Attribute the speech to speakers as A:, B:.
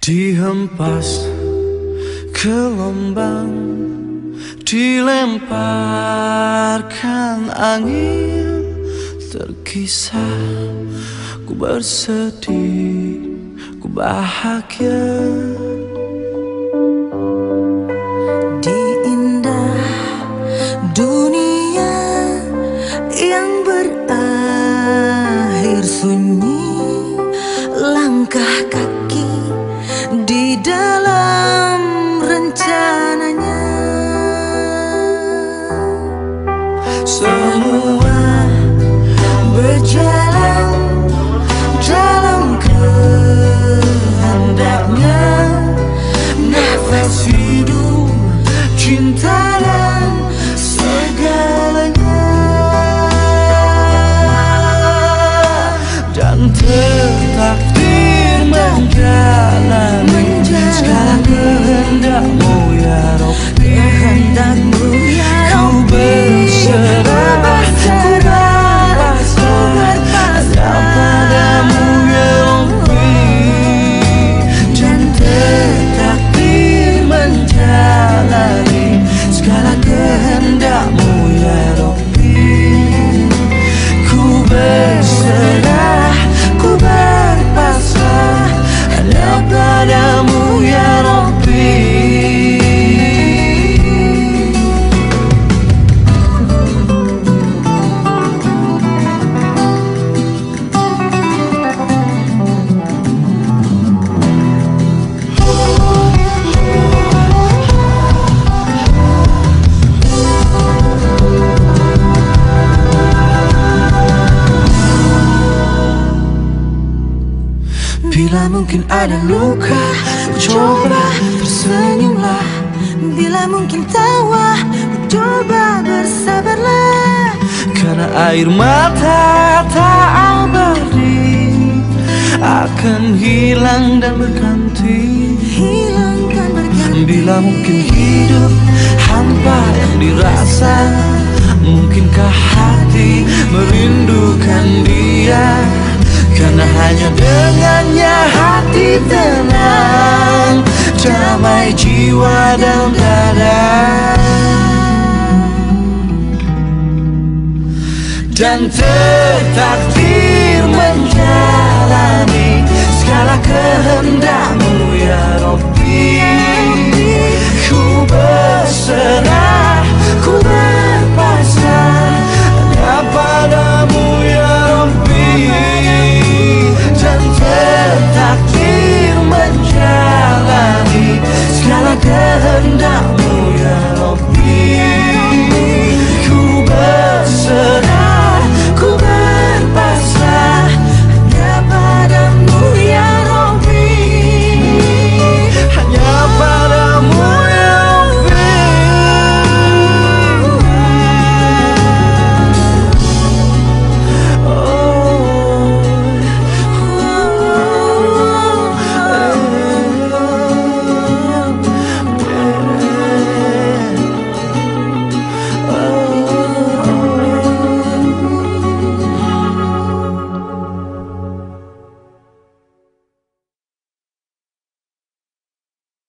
A: Dihempas gelombang, dilemparkan angin, terkisah ku bersedih, ku bahagia.
B: Di indah dunia yang berakhir sunyi, langkah kaki di dalam rencananya. Semua berjalan dalam kehendaknya. Nafas hidup, cinta dan segalanya.
A: Dan tertakdir menjalani segala kehendakmu ya Rabbi.
B: Kehendakmu ya
A: Ku berserah, ku berpasrah padamu ya Rabbi. Dan tertakdir menjalani segala kehendakmu ya Rabbi. Ku berserah, ku berpasrah padamu ya Rabbi. Bila mungkin ada luka, coba tersenyumlah.
B: Bila mungkin tawa, coba bersabarlah.
A: Karena air mata tak abadi, akan hilang dan berganti.
B: Hilangkan berganti.
A: Bila mungkin hidup hampa yang dirasa, mungkinkah hati merindukan dia? Karena hanya dengannya hati tenang, damai jiwa dan dada. Dan tertakdir menjalani segala kehendakmu ya Rabbi. Ku berserah, ku berpasrah hanya padamu ya Rabbi. Dan tertakdir menjalani segala kehendakmu